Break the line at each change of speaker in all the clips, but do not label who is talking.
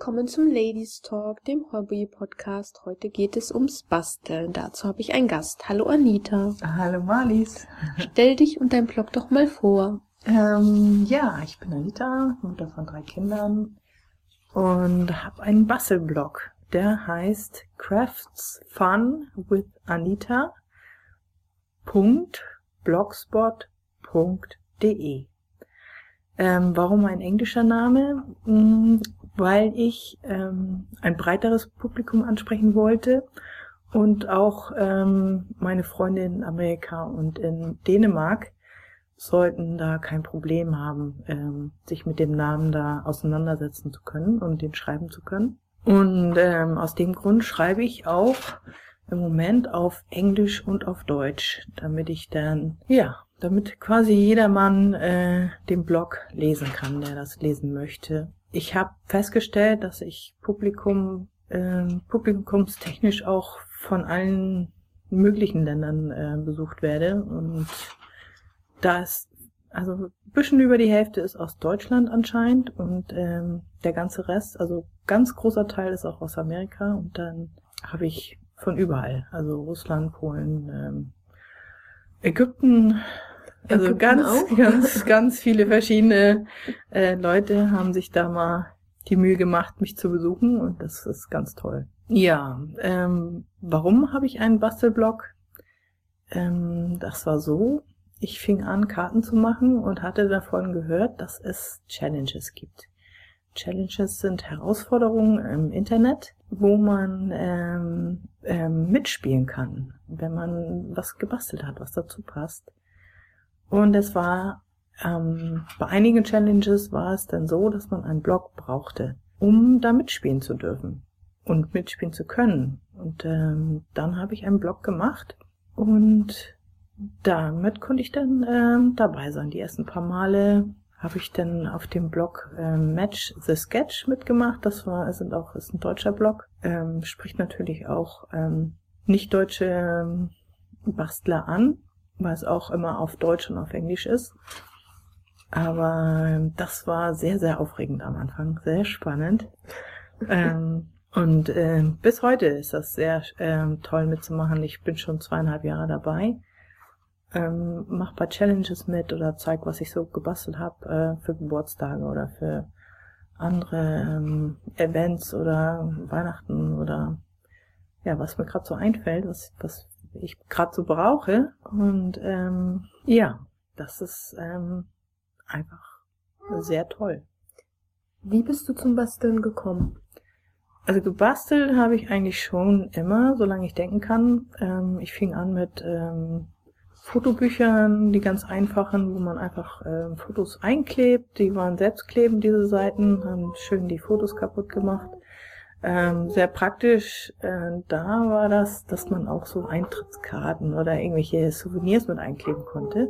willkommen zum Ladies Talk, dem Hobby-Podcast. Heute geht es ums Basteln. Dazu habe ich einen Gast. Hallo Anita.
Hallo Marlies.
Stell dich und dein Blog doch mal vor.
Ja, ich bin Anita, Mutter von 3 Kindern und habe einen Bastelblog. Der heißt craftsfunwithanita.blogspot.de. Warum ein englischer Name? Weil ich ein breiteres Publikum ansprechen wollte und auch meine Freunde in Amerika und in Dänemark sollten da kein Problem haben, sich mit dem Namen da auseinandersetzen zu können und den schreiben zu können. Und aus dem Grund schreibe ich auch im Moment auf Englisch und auf Deutsch, damit quasi jedermann den Blog lesen kann, der das lesen möchte. Ich habe festgestellt, dass ich publikumstechnisch auch von allen möglichen Ländern besucht werde. Und da ist, also ein bisschen über die Hälfte ist aus Deutschland anscheinend und der ganze Rest, also ganz großer Teil ist auch aus Amerika. Und dann habe ich von überall, also Russland, Polen, Ägypten, also ganz viele verschiedene Leute haben sich da mal die Mühe gemacht, mich zu besuchen und das ist ganz toll. Ja, warum habe ich einen Bastelblog? Das war so, ich fing an, Karten zu machen und hatte davon gehört, dass es Challenges gibt. Challenges sind Herausforderungen im Internet, wo man mitspielen kann, wenn man was gebastelt hat, was dazu passt. Und es war, bei einigen Challenges war es dann so, dass man einen Blog brauchte, um da mitspielen zu dürfen und mitspielen zu können. Und dann habe ich einen Blog gemacht und damit konnte ich dann dabei sein. Die ersten paar Male habe ich dann auf dem Blog Match the Sketch mitgemacht. ist ein deutscher Blog. Spricht natürlich auch nicht deutsche Bastler an, weil es auch immer auf Deutsch und auf Englisch ist. Aber das war sehr, sehr aufregend am Anfang, sehr spannend. Und bis heute ist das sehr toll mitzumachen. Ich bin schon 2,5 Jahre dabei. Mach bei Challenges mit oder zeig, was ich so gebastelt habe für Geburtstage oder für andere Events oder Weihnachten oder ja, was mir gerade so einfällt, was ich gerade so brauche. Und das ist einfach sehr toll.
Wie bist du zum Basteln gekommen?
Also gebastelt habe ich eigentlich schon immer, solange ich denken kann. Ich fing an mit Fotobüchern, die ganz einfachen, wo man einfach Fotos einklebt. Die waren selbstklebend, diese Seiten, haben schön die Fotos kaputt gemacht. Sehr praktisch da war das, dass man auch so Eintrittskarten oder irgendwelche Souvenirs mit einkleben konnte.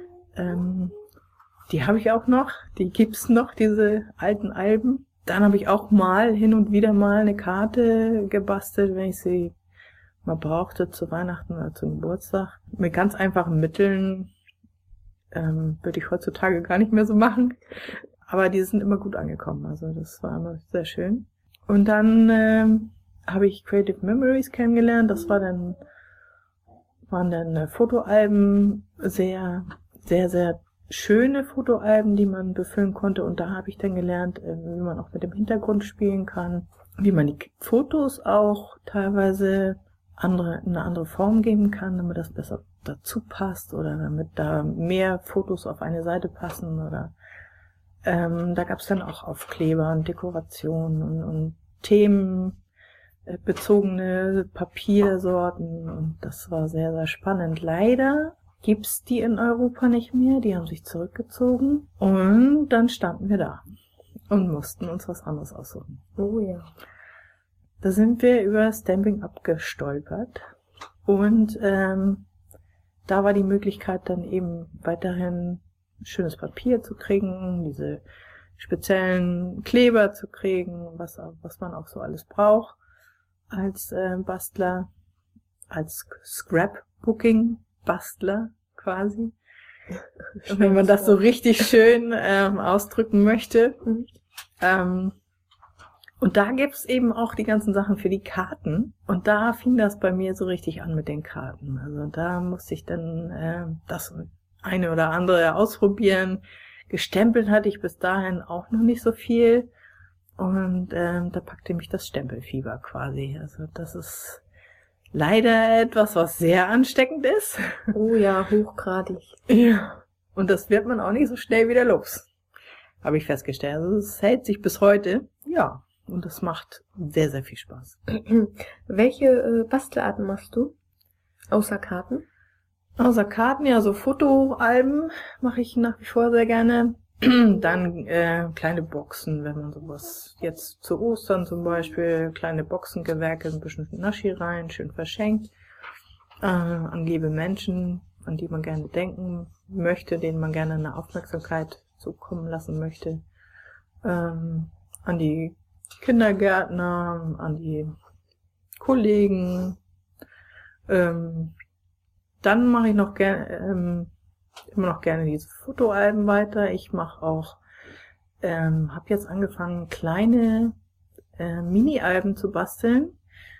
Die habe ich auch noch, die gibt's noch, diese alten Alben. Dann habe ich auch mal hin und wieder mal eine Karte gebastelt, wenn ich sie mal brauchte zu Weihnachten oder zum Geburtstag. Mit ganz einfachen Mitteln würde ich heutzutage gar nicht mehr so machen. Aber die sind immer gut angekommen, also das war immer sehr schön. Und dann habe ich Creative Memories kennengelernt. Das waren dann Fotoalben, sehr, sehr, sehr schöne Fotoalben, die man befüllen konnte. Und da habe ich dann gelernt, wie man auch mit dem Hintergrund spielen kann, wie man die Fotos auch teilweise eine andere Form geben kann, damit das besser dazu passt oder damit da mehr Fotos auf eine Seite passen oder da gab es dann auch Aufkleber und Dekorationen und themenbezogene Papiersorten und das war sehr, sehr spannend. Leider gibt's die in Europa nicht mehr, die haben sich zurückgezogen und dann standen wir da und mussten uns was anderes aussuchen.
Oh ja.
Da sind wir über Stampin' Up gestolpert und da war die Möglichkeit dann eben weiterhin schönes Papier zu kriegen, diese speziellen Kleber zu kriegen, was man auch so alles braucht als Bastler, als Scrapbooking-Bastler quasi, wenn man das so richtig schön ausdrücken möchte. Und da gibt's eben auch die ganzen Sachen für die Karten. Und da fing das bei mir so richtig an mit den Karten. Also da musste ich dann das eine oder andere ausprobieren. Gestempelt hatte ich bis dahin auch noch nicht so viel. Und da packte mich das Stempelfieber quasi. Also das ist leider etwas, was sehr ansteckend ist.
Oh ja, hochgradig.
Ja. Und das wird man auch nicht so schnell wieder los. Habe ich festgestellt. Also es hält sich bis heute. Ja. Und das macht sehr, sehr viel Spaß.
Welche Bastelarten machst du? Außer Karten?
Außer Karten, ja, so Fotoalben mache ich nach wie vor sehr gerne. Dann kleine Boxen, wenn man sowas jetzt zu Ostern zum Beispiel, kleine Boxengewerke, ein bisschen Naschi rein, schön verschenkt. An liebe Menschen, an die man gerne denken möchte, denen man gerne eine Aufmerksamkeit zukommen lassen möchte. An die Kindergärtner, an die Kollegen. Dann mache ich noch gerne immer noch gerne diese Fotoalben weiter. Ich mache auch, habe jetzt angefangen, kleine Mini-Alben zu basteln.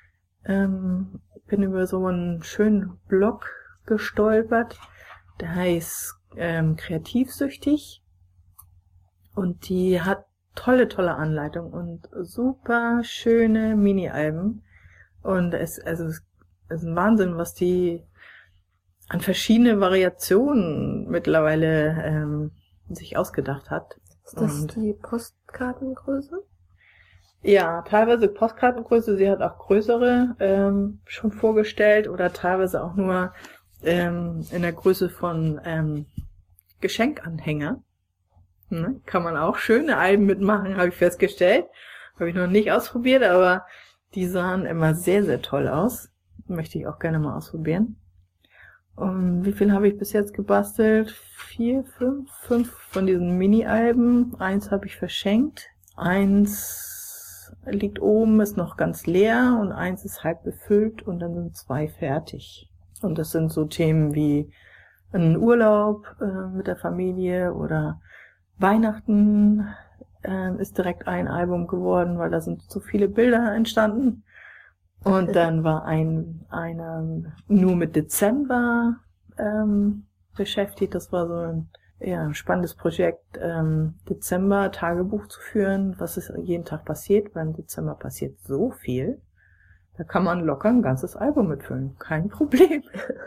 Bin über so einen schönen Blog gestolpert, der heißt Kreativsüchtig, und die hat tolle Anleitung und super schöne Mini-Alben, und es ist ein Wahnsinn, was die an verschiedene Variationen mittlerweile sich ausgedacht hat.
Ist das die Postkartengröße?
Ja, teilweise Postkartengröße. Sie hat auch größere schon vorgestellt, oder teilweise auch nur in der Größe von Geschenkanhänger. Kann man auch schöne Alben mitmachen, habe ich festgestellt. Habe ich noch nicht ausprobiert, aber die sahen immer sehr, sehr toll aus. Möchte ich auch gerne mal ausprobieren. Wie viel habe ich bis jetzt gebastelt? 4, 5 von diesen Mini-Alben. 1 habe ich verschenkt. 1 liegt oben, ist noch ganz leer, und 1 ist halb befüllt, und dann sind 2 fertig. Und das sind so Themen wie ein Urlaub mit der Familie oder Weihnachten ist direkt ein Album geworden, weil da sind so viele Bilder entstanden. Und dann war einer nur mit Dezember beschäftigt. Das war so ein spannendes Projekt, Dezember Tagebuch zu führen, was ist jeden Tag passiert, weil im Dezember passiert so viel. Da kann man locker ein ganzes Album mitfüllen, kein Problem.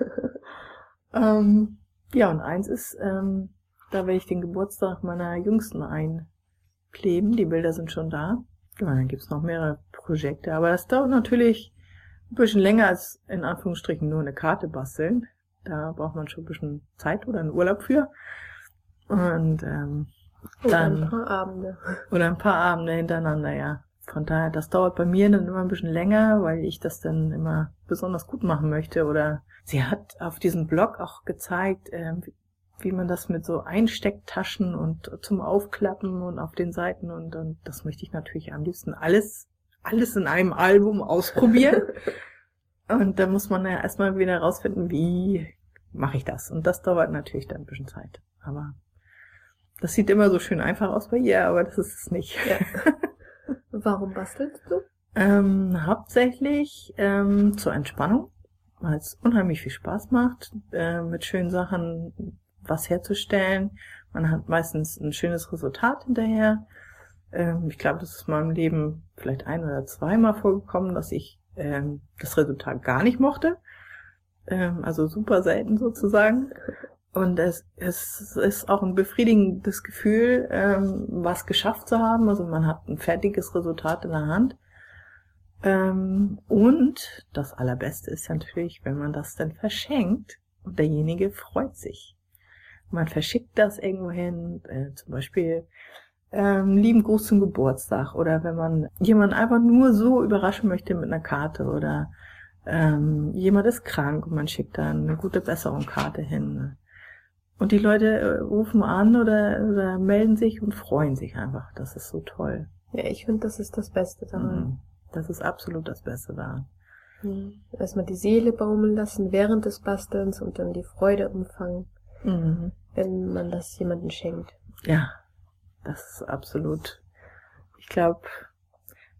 Ja, und 1 ist, da werde ich den Geburtstag meiner Jüngsten einkleben. Die Bilder sind schon da. Ja, dann gibt's noch mehrere Projekte, aber das dauert natürlich ein bisschen länger als in Anführungsstrichen nur eine Karte basteln. Da braucht man schon ein bisschen Zeit oder einen Urlaub für. Und dann
ein paar Abende.
Oder ein paar Abende hintereinander, ja. Von daher, das dauert bei mir dann immer ein bisschen länger, weil ich das dann immer besonders gut machen möchte. Oder sie hat auf diesem Blog auch gezeigt, wie man das mit so Einstecktaschen und zum Aufklappen und auf den Seiten, und das möchte ich natürlich am liebsten alles in einem Album ausprobieren. Und da muss man ja erstmal wieder rausfinden, wie mache ich das. Und das dauert natürlich dann ein bisschen Zeit. Aber das sieht immer so schön einfach aus bei ihr, aber das ist es nicht.
Ja. Warum bastelst du?
Hauptsächlich zur Entspannung, weil es unheimlich viel Spaß macht, mit schönen Sachen was herzustellen. Man hat meistens ein schönes Resultat hinterher. Ich glaube, das ist in meinem Leben vielleicht 1 oder 2 Mal vorgekommen, dass ich das Resultat gar nicht mochte. Also super selten sozusagen. Und es ist auch ein befriedigendes Gefühl, was geschafft zu haben. Also man hat ein fertiges Resultat in der Hand. Und das Allerbeste ist natürlich, wenn man das dann verschenkt und derjenige freut sich. Man verschickt das irgendwo hin, zum Beispiel lieben Gruß zum Geburtstag, oder wenn man jemanden einfach nur so überraschen möchte mit einer Karte, oder jemand ist krank und man schickt dann eine gute Besserung-Karte hin. Und die Leute rufen an oder melden sich und freuen sich einfach. Das ist so toll.
Ja, ich finde, das ist das Beste daran.
Das ist absolut das Beste daran.
Erstmal die Seele baumeln lassen während des Bastelns und dann die Freude empfangen, wenn man das jemandem schenkt.
Ja, das ist absolut. Ich glaube,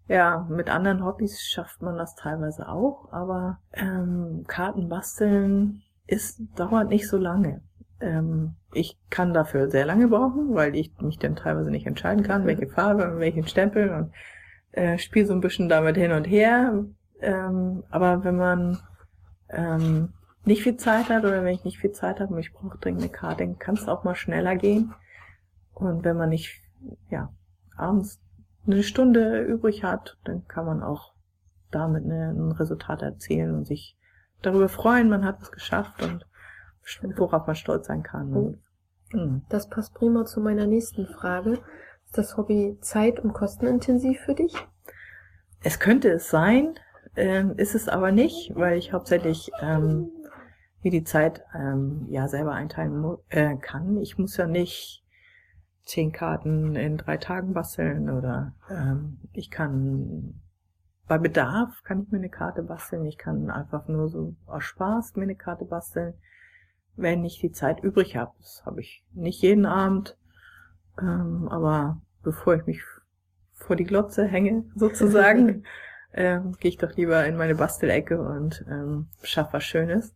Ja, mit anderen Hobbys schafft man das teilweise auch, aber Karten basteln dauert nicht so lange. Ich kann dafür sehr lange brauchen, weil ich mich dann teilweise nicht entscheiden kann, welche Farbe und welchen Stempel, und spiele so ein bisschen damit hin und her. Aber wenn man nicht viel Zeit hat, oder wenn ich nicht viel Zeit habe und ich brauche dringend eine Karte, dann kann es auch mal schneller gehen. Und wenn man nicht, abends eine Stunde übrig hat, dann kann man auch damit ein Resultat erzielen und sich darüber freuen, man hat es geschafft und worauf man stolz sein kann.
Das passt prima zu meiner nächsten Frage. Ist das Hobby zeit- und kostenintensiv für dich?
Es könnte es sein, ist es aber nicht, weil ich hauptsächlich mir die Zeit selber einteilen kann. Ich muss ja nicht 10 Karten in 3 Tagen basteln, oder ich kann bei Bedarf kann ich mir eine Karte basteln. Ich kann einfach nur so aus Spaß mir eine Karte basteln, wenn ich die Zeit übrig habe. Das habe ich nicht jeden Abend, aber bevor ich mich vor die Glotze hänge, sozusagen, gehe ich doch lieber in meine Bastelecke und schaffe was Schönes.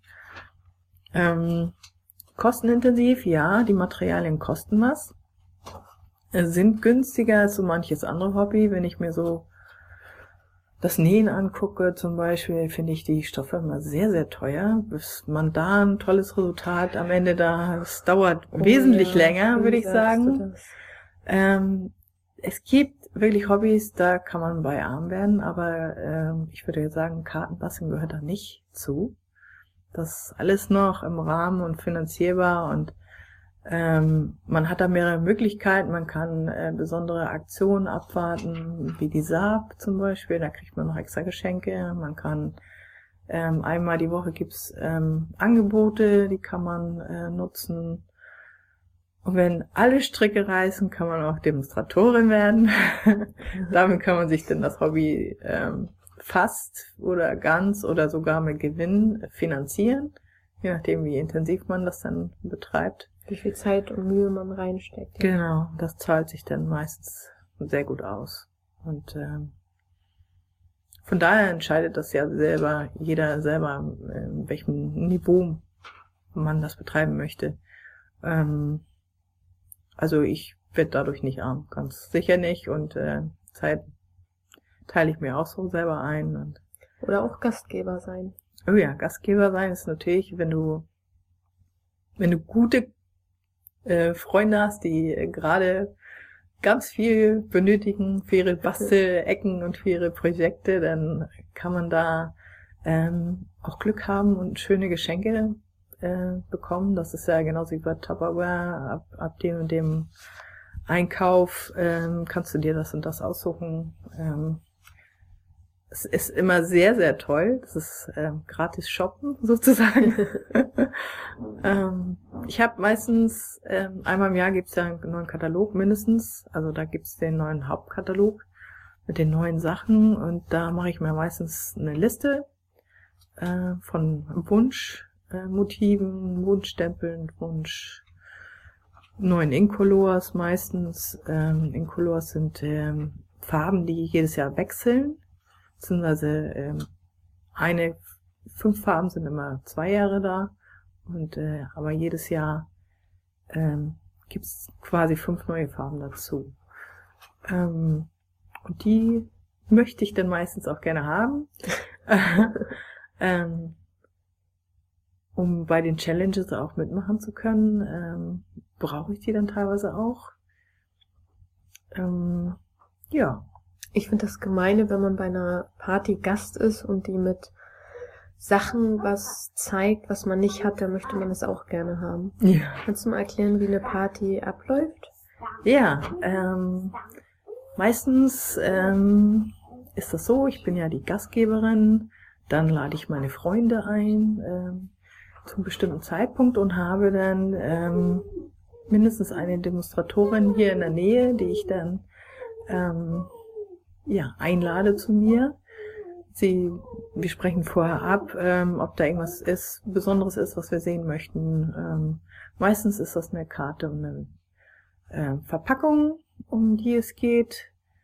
Kostenintensiv, ja, die Materialien kosten was. Sind günstiger als so manches andere Hobby. Wenn ich mir so das Nähen angucke zum Beispiel, finde ich die Stoffe immer sehr, sehr teuer. Bis man da ein tolles Resultat am Ende es dauert wesentlich länger, würde ich sagen. Es gibt wirklich Hobbys, da kann man bei arm werden, aber ich würde jetzt sagen, Kartenbasteln gehört da nicht zu. Das ist alles noch im Rahmen und finanzierbar, und man hat da mehrere Möglichkeiten. Man kann besondere Aktionen abwarten, wie die Saab zum Beispiel, da kriegt man noch extra Geschenke. Man kann einmal die Woche gibt's Angebote, die kann man nutzen. Und wenn alle Stricke reißen, kann man auch Demonstratorin werden. Damit kann man sich dann das Hobby fast oder ganz oder sogar mit Gewinn finanzieren, je nachdem, wie intensiv man das dann betreibt.
Wie viel Zeit und Mühe man reinsteckt.
Ja. Genau, das zahlt sich dann meistens sehr gut aus. Und von daher entscheidet das ja jeder selber, in welchem Niveau man das betreiben möchte. Also ich werde dadurch nicht arm, ganz sicher nicht. Und Zeit teile ich mir auch so selber ein.
Oder auch Gastgeber sein.
Oh ja, Gastgeber sein ist natürlich, wenn du gute Freunde hast, die gerade ganz viel benötigen für ihre Bastelecken und für ihre Projekte, dann kann man da auch Glück haben und schöne Geschenke bekommen. Das ist ja genauso wie bei Tupperware. Ab dem und dem Einkauf kannst du dir das und das aussuchen. Es ist immer sehr, sehr toll. Das ist gratis shoppen sozusagen. Ich habe meistens, einmal im Jahr gibt's ja einen neuen Katalog mindestens. Also da gibt's den neuen Hauptkatalog mit den neuen Sachen. Und da mache ich mir meistens eine Liste von Wunschmotiven, Wunschstempeln, neuen Incolors meistens. Incolors sind Farben, die jedes Jahr wechseln. Beziehungsweise 5 Farben sind immer 2 Jahre da, und aber jedes Jahr gibt's quasi 5 neue Farben dazu. Und die möchte ich dann meistens auch gerne haben, um bei den Challenges auch mitmachen zu können. Brauche ich die dann teilweise auch. Ja.
Ich finde das Gemeine, wenn man bei einer Party Gast ist und die mit Sachen was zeigt, was man nicht hat, dann möchte man es auch gerne haben.
Ja.
Kannst du mal erklären, wie eine Party abläuft?
Ja, meistens ist das so, ich bin ja die Gastgeberin, dann lade ich meine Freunde ein zum bestimmten Zeitpunkt und habe dann mindestens eine Demonstratorin hier in der Nähe, die ich dann einlade zu mir. Wir sprechen vorher ab, ob da irgendwas Besonderes ist, was wir sehen möchten. Meistens ist das eine Karte und eine Verpackung, um die es geht.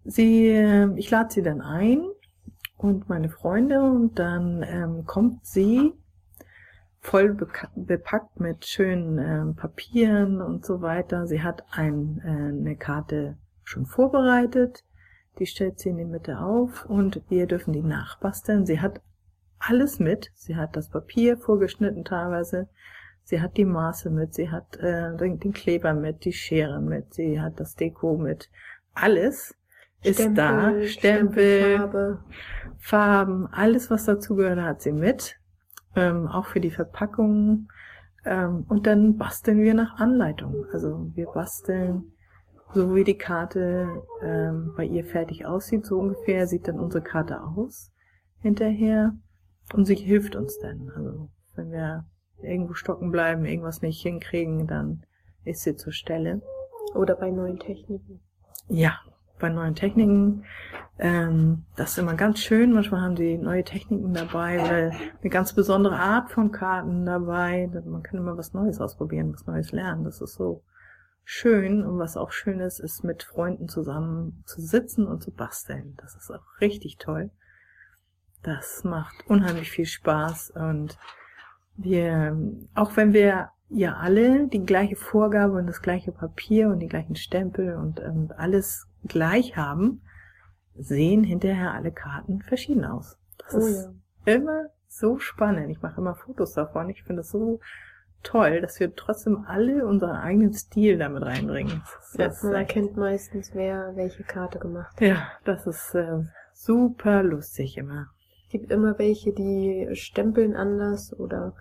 ich lade sie dann ein und meine Freunde und dann kommt sie voll bepackt mit schönen Papieren und so weiter. Sie hat eine Karte schon vorbereitet, die stellt sie in die Mitte auf und wir dürfen die nachbasteln. Sie hat alles mit, sie hat das Papier vorgeschnitten teilweise, sie hat die Maße mit, sie hat den Kleber mit, die Schere mit, sie hat das Deko mit, alles ist da, Stempel, Farben, alles was dazugehört hat sie mit, auch für die Verpackungen, und dann basteln wir nach Anleitung, also wir basteln so wie die Karte bei ihr fertig aussieht, so ungefähr sieht dann unsere Karte aus hinterher. Und sie hilft uns dann. Also wenn wir irgendwo stocken bleiben, irgendwas nicht hinkriegen, dann ist sie zur Stelle.
Oder bei neuen Techniken.
Ja, bei neuen Techniken. Das ist immer ganz schön. Manchmal haben die neue Techniken dabei oder eine ganz besondere Art von Karten dabei. Man kann immer was Neues ausprobieren, was Neues lernen. Das ist so schön. Und was auch schön ist mit Freunden zusammen zu sitzen und zu basteln. Das ist auch richtig toll. Das macht unheimlich viel Spaß und auch wenn wir ja alle die gleiche Vorgabe und das gleiche Papier und die gleichen Stempel und alles gleich haben, sehen hinterher alle Karten verschieden aus. Das ist immer so spannend. Ich mache immer Fotos davon. Ich finde es so toll, dass wir trotzdem alle unseren eigenen Stil damit reinbringen.
Man erkennt meistens, wer welche Karte gemacht hat.
Ja, das ist super lustig immer.
Es gibt immer welche, die stempeln anders oder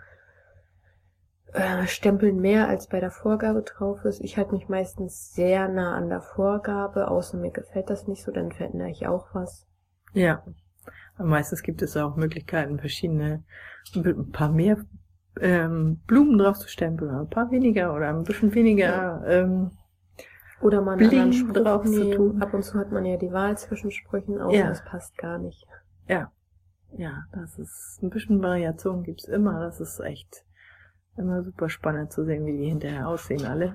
stempeln mehr, als bei der Vorgabe drauf ist. Ich halte mich meistens sehr nah an der Vorgabe, außer mir gefällt das nicht so, dann verändere ich auch was.
Ja, aber meistens gibt es auch Möglichkeiten, ein paar mehr Blumen drauf zu stempeln, oder ein paar weniger oder ein bisschen weniger
oder mal einen anderen Spruch
drauf zu tun.
Ab und zu hat man ja die Wahl zwischen Sprüchen, außer das passt gar nicht.
Ja, das ist ein bisschen Variation gibt's immer. Das ist echt immer super spannend zu sehen, wie die hinterher aussehen alle.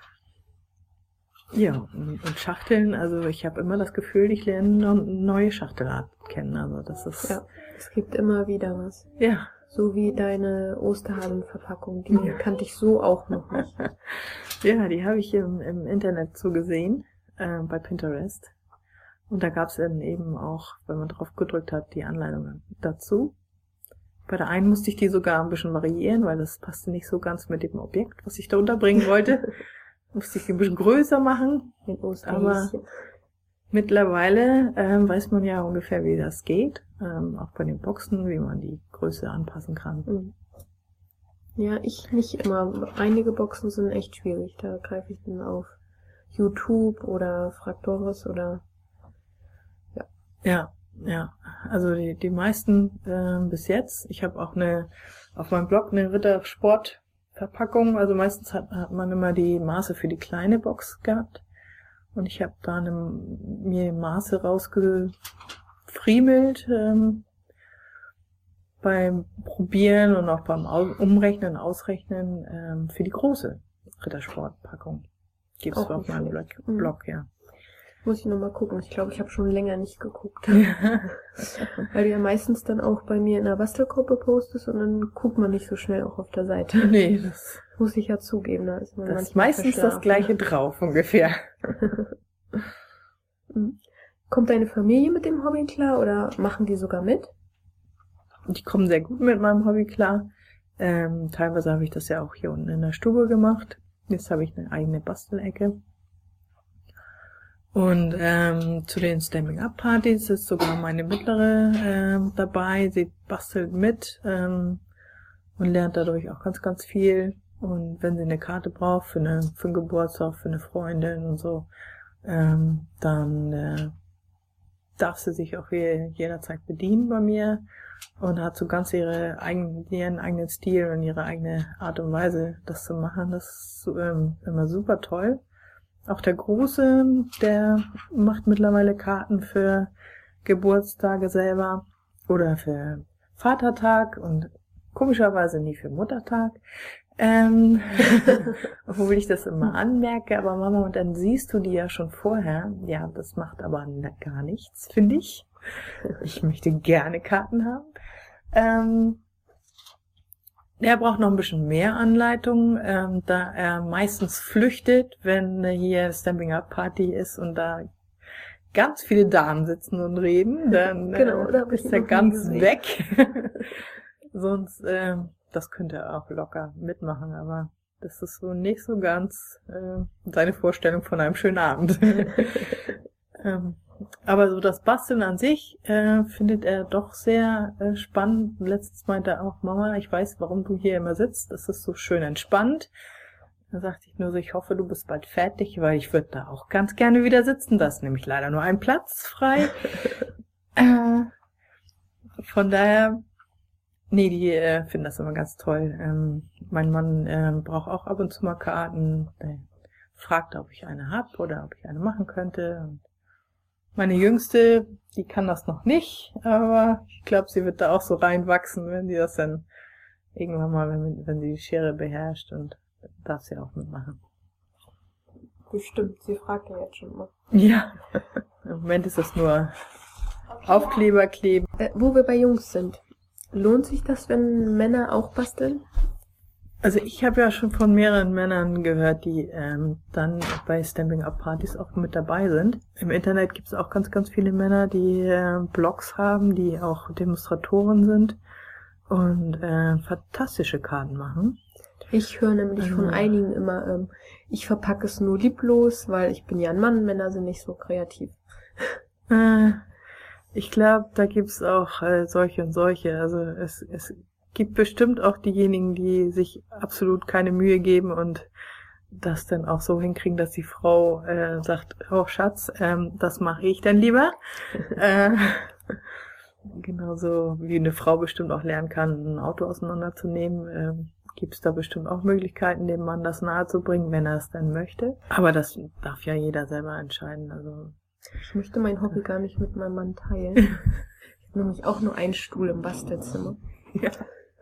Ja, und Schachteln, also ich habe immer das Gefühl, ich lerne eine neue Schachtelart kennen. Also das ist
es gibt immer wieder was.
Ja.
So wie deine Osterhasenverpackung, die kannte ich so auch noch nicht.
Ja, die habe ich im Internet so gesehen, bei Pinterest. Und da gab es dann eben auch, wenn man drauf gedrückt hat, die Anleitung dazu. Bei der einen musste ich die sogar ein bisschen variieren, weil das passte nicht so ganz mit dem Objekt, was ich da unterbringen wollte. Musste ich die ein bisschen größer machen. Aber mittlerweile weiß man ja ungefähr, wie das geht. Auch bei den Boxen, wie man die Größe anpassen kann.
Ja, ich nicht immer. Einige Boxen sind echt schwierig. Da greife ich dann auf YouTube oder Fractoris oder
Ja, also die meisten bis jetzt. Ich habe auch auf meinem Blog eine Rittersport-Verpackung. Also meistens hat man immer die Maße für die kleine Box gehabt. Und ich habe da mir Maße rausgefriemelt beim Probieren und auch beim Umrechnen, Ausrechnen für die große Rittersport-Packung. Gibt's auf meinem Blog, ja.
Muss ich nochmal gucken. Ich glaube, ich habe schon länger nicht geguckt. Weil du ja meistens dann auch bei mir in der Bastelgruppe postest und dann guckt man nicht so schnell auch auf der Seite.
Nee, das
muss ich ja zugeben. Da ist man
das ist meistens das Gleiche drauf ungefähr.
Kommt deine Familie mit dem Hobby klar oder machen die sogar mit?
Die kommen sehr gut mit meinem Hobby klar. Teilweise habe ich das ja auch hier unten in der Stube gemacht. Jetzt habe ich eine eigene Bastelecke. Und zu den Stamping-Up-Partys ist sogar meine mittlere dabei. Sie bastelt mit und lernt dadurch auch ganz, ganz viel. Und wenn sie eine Karte braucht für einen Geburtstag, für eine Freundin und so, dann darf sie sich auch jederzeit bedienen bei mir und hat so ganz ihren eigenen Stil und ihre eigene Art und Weise, das zu machen. Das ist immer super toll. Auch der Große, der macht mittlerweile Karten für Geburtstage selber oder für Vatertag und komischerweise nie für Muttertag. Obwohl ich das immer anmerke, aber Mama, und dann siehst du die ja schon vorher. Ja, das macht aber gar nichts, finde ich. Ich möchte gerne Karten haben. Er braucht noch ein bisschen mehr Anleitung, da er meistens flüchtet, wenn hier Stamping Up Party ist und da ganz viele Damen sitzen und reden, dann
Genau, da
ist er ganz weg. Sonst, das könnte er auch locker mitmachen, aber das ist so nicht so ganz seine Vorstellung von einem schönen Abend. Aber so das Basteln an sich findet er doch sehr spannend. Letztens meinte er auch, Mama, ich weiß, warum du hier immer sitzt. Das ist so schön entspannt. Da sagte ich nur so, ich hoffe, du bist bald fertig, weil ich würde da auch ganz gerne wieder sitzen. Da ist nämlich leider nur ein Platz frei. Von daher, nee, die finden das immer ganz toll. Mein Mann braucht auch ab und zu mal Karten. Der fragt, ob ich eine hab oder ob ich eine machen könnte. Und meine Jüngste, die kann das noch nicht, aber ich glaube, sie wird da auch so reinwachsen, wenn sie das dann irgendwann mal, wenn sie die Schere beherrscht, und darf sie auch mitmachen.
Bestimmt, sie fragt ja jetzt schon mal.
Ja, im Moment ist es nur Aufkleber kleben.
Wo wir bei Jungs sind, lohnt sich das, wenn Männer auch basteln?
Also ich habe ja schon von mehreren Männern gehört, die dann bei Stamping Up Partys auch mit dabei sind. Im Internet gibt es auch ganz, ganz viele Männer, die Blogs haben, die auch Demonstratoren sind und fantastische Karten machen.
Ich höre nämlich von einigen immer, ich verpacke es nur lieblos, weil ich bin ja ein Mann, Männer sind nicht so kreativ.
Ich glaube, da gibt's auch solche und solche. Also es gibt bestimmt auch diejenigen, die sich absolut keine Mühe geben und das dann auch so hinkriegen, dass die Frau sagt, oh Schatz, das mache ich dann lieber. Genauso wie eine Frau bestimmt auch lernen kann, ein Auto auseinanderzunehmen, gibt es da bestimmt auch Möglichkeiten, dem Mann das nahezubringen, wenn er es dann möchte. Aber das darf ja jeder selber entscheiden. Also
ich möchte mein Hobby gar nicht mit meinem Mann teilen. Ich habe nämlich auch nur einen Stuhl im Bastelzimmer.
Ja.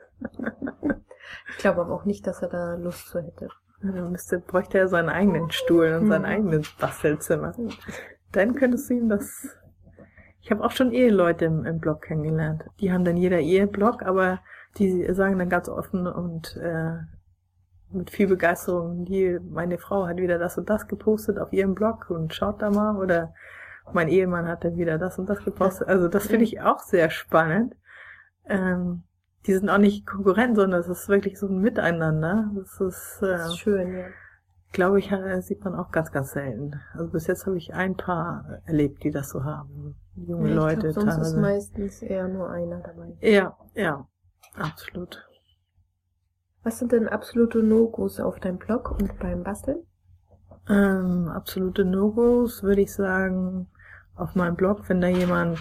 Ich glaube aber auch nicht, dass er da Lust zu hätte.
Dann bräuchte er seinen eigenen Stuhl und sein eigenes Bastelzimmer. Dann könntest du ihm das... Ich habe auch schon Eheleute im Blog kennengelernt. Die haben dann jeder Eheblog, aber die sagen dann ganz offen und mit viel Begeisterung, meine Frau hat wieder das und das gepostet auf ihrem Blog und schaut da mal, oder mein Ehemann hat dann wieder das und das gepostet. Also das finde ich auch sehr spannend. Die sind auch nicht Konkurrenten, sondern es ist wirklich so ein Miteinander. Das ist
schön, ja.
Glaube ich, sieht man auch ganz, ganz selten. Also bis jetzt habe ich ein paar erlebt, die das so haben. Junge Leute.
Ich glaub, sonst ist meistens eher nur einer dabei.
Ja, absolut.
Was sind denn absolute No-Gos auf deinem Blog und beim Basteln?
Absolute No-Gos würde ich sagen, auf meinem Blog, wenn da jemand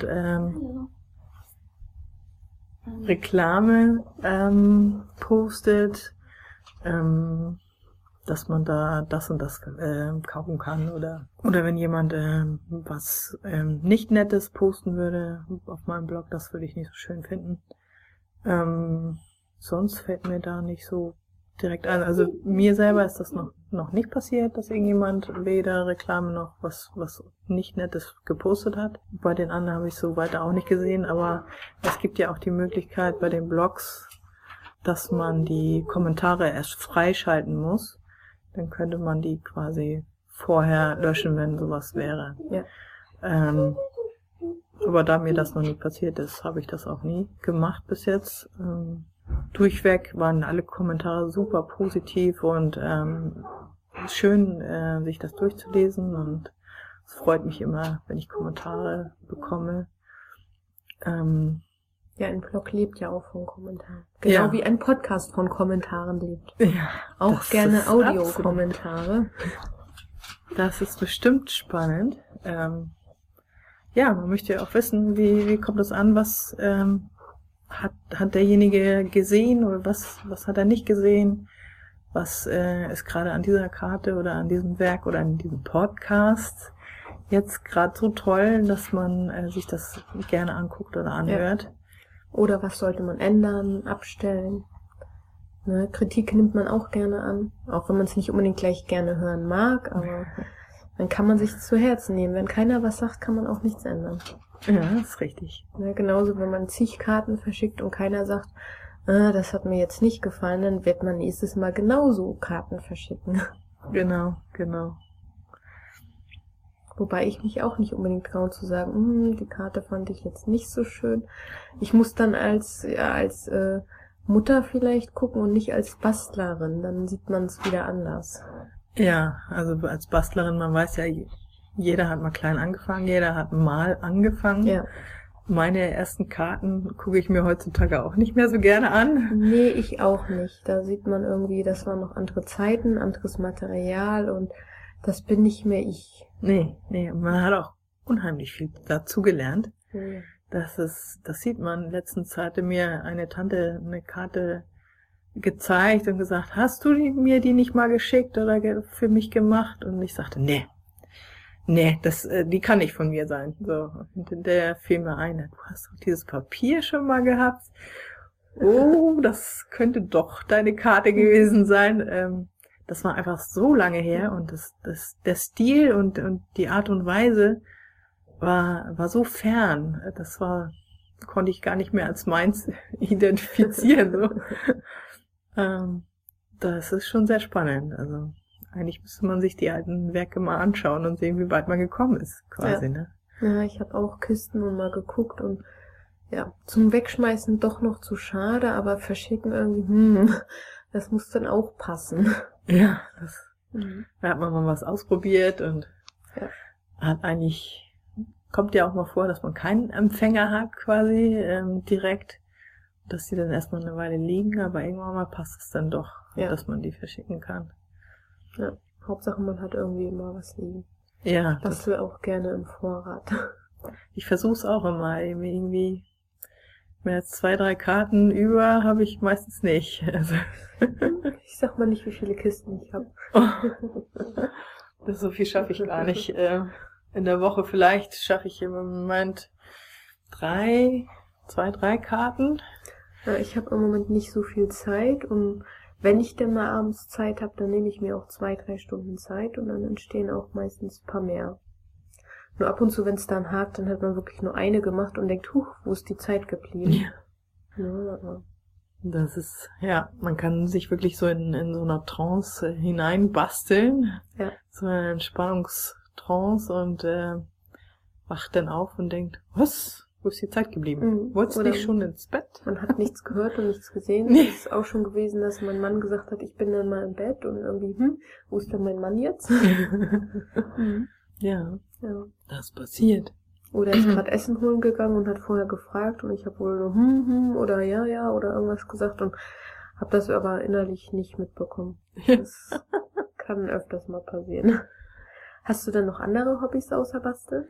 Reklame postet, dass man da das und das kaufen kann, oder wenn jemand was nicht Nettes posten würde auf meinem Blog, das würde ich nicht so schön finden. Sonst fällt mir da nicht so direkt ein. Also mir selber ist das noch nicht passiert, dass irgendjemand weder Reklame noch was nicht Nettes gepostet hat. Bei den anderen habe ich so weiter auch nicht gesehen, aber es gibt ja auch die Möglichkeit bei den Blogs, dass man die Kommentare erst freischalten muss. Dann könnte man die quasi vorher löschen, wenn sowas wäre.
Ja.
Aber da mir das noch nie passiert ist, habe ich das auch nie gemacht bis jetzt. Durchweg waren alle Kommentare super positiv und schön, sich das durchzulesen, und es freut mich immer, wenn ich Kommentare bekomme.
Ja, ein Blog lebt ja auch von Kommentaren. Genau wie ein Podcast von Kommentaren lebt.
Ja,
auch gerne Audiokommentare.
Das ist bestimmt spannend. Ja, man möchte ja auch wissen, wie kommt es an, was hat derjenige gesehen oder was hat er nicht gesehen, was ist gerade an dieser Karte oder an diesem Werk oder an diesem Podcast jetzt gerade so toll, dass man sich das gerne anguckt oder anhört.
Ja. Oder was sollte man ändern, abstellen? Ne, Kritik nimmt man auch gerne an, auch wenn man es nicht unbedingt gleich gerne hören mag, aber dann kann man sich zu Herzen nehmen. Wenn keiner was sagt, kann man auch nichts ändern.
Ja, das ist richtig.
Ne, genauso, wenn man zig Karten verschickt und keiner sagt, das hat mir jetzt nicht gefallen, dann wird man nächstes Mal genauso Karten verschicken.
Genau.
Wobei ich mich auch nicht unbedingt traue zu sagen, die Karte fand ich jetzt nicht so schön. Ich muss dann als Mutter vielleicht gucken und nicht als Bastlerin, dann sieht man es wieder anders.
Ja, also als Bastlerin, man weiß ja, jeder hat mal klein angefangen, jeder hat mal angefangen.
Ja.
Meine ersten Karten gucke ich mir heutzutage auch nicht mehr so gerne an.
Nee, ich auch nicht. Da sieht man irgendwie, das waren noch andere Zeiten, anderes Material und das bin nicht mehr ich.
Nee, man hat auch unheimlich viel dazu gelernt.
Ja.
Das sieht man. Letztens hatte mir eine Tante eine Karte gezeigt und gesagt, hast du mir die nicht mal geschickt oder für mich gemacht? Und ich sagte, nee, die kann nicht von mir sein. So, und hinterher fiel mir ein, du hast doch dieses Papier schon mal gehabt. Oh, das könnte doch deine Karte gewesen sein. Das war einfach so lange her und der Stil und die Art und Weise war so fern. Konnte ich gar nicht mehr als meins identifizieren. So. Das ist schon sehr spannend. Also eigentlich müsste man sich die alten Werke mal anschauen und sehen, wie weit man gekommen ist, quasi,
ja.
Ne?
Ja, ich habe auch Kisten und mal geguckt und ja, zum Wegschmeißen doch noch zu schade, aber verschicken irgendwie, das muss dann auch passen.
Ja, da hat man mal was ausprobiert und kommt ja auch mal vor, dass man keinen Empfänger hat quasi direkt, dass die dann erstmal eine Weile liegen, aber irgendwann mal passt es dann doch, dass man die verschicken kann.
Ja, Hauptsache man hat irgendwie immer was liegen.
Ja.
Das will auch gerne im Vorrat.
Ich versuch's auch immer, irgendwie mehr als 2, 3 Karten über habe ich meistens nicht. Also.
Ich sag mal nicht, wie viele Kisten ich habe.
So viel schaffe ich gar nicht. In der Woche vielleicht schaffe ich im Moment 2, 3 Karten.
Ja, ich habe im Moment nicht so viel Zeit und wenn ich denn mal abends Zeit habe, dann nehme ich mir auch 2, 3 Stunden Zeit und dann entstehen auch meistens ein paar mehr. Nur ab und zu, wenn es dann hakt, dann hat man wirklich nur eine gemacht und denkt, wo ist die Zeit geblieben? Ja.
Das ist, man kann sich wirklich so in so einer Trance hineinbasteln.
Ja.
So eine Entspannungstrance und wacht dann auf und denkt, was? Wo ist die Zeit geblieben? Wolltest du nicht schon ins Bett?
Man hat nichts gehört und nichts gesehen.
Nee.
Es ist auch schon gewesen, dass mein Mann gesagt hat, ich bin dann mal im Bett und irgendwie, wo ist denn mein Mann jetzt?
Ja, das passiert.
Oder ist gerade Essen holen gegangen und hat vorher gefragt und ich habe wohl so oder ja oder irgendwas gesagt und habe das aber innerlich nicht mitbekommen. Das kann öfters mal passieren. Hast du denn noch andere Hobbys außer Basteln?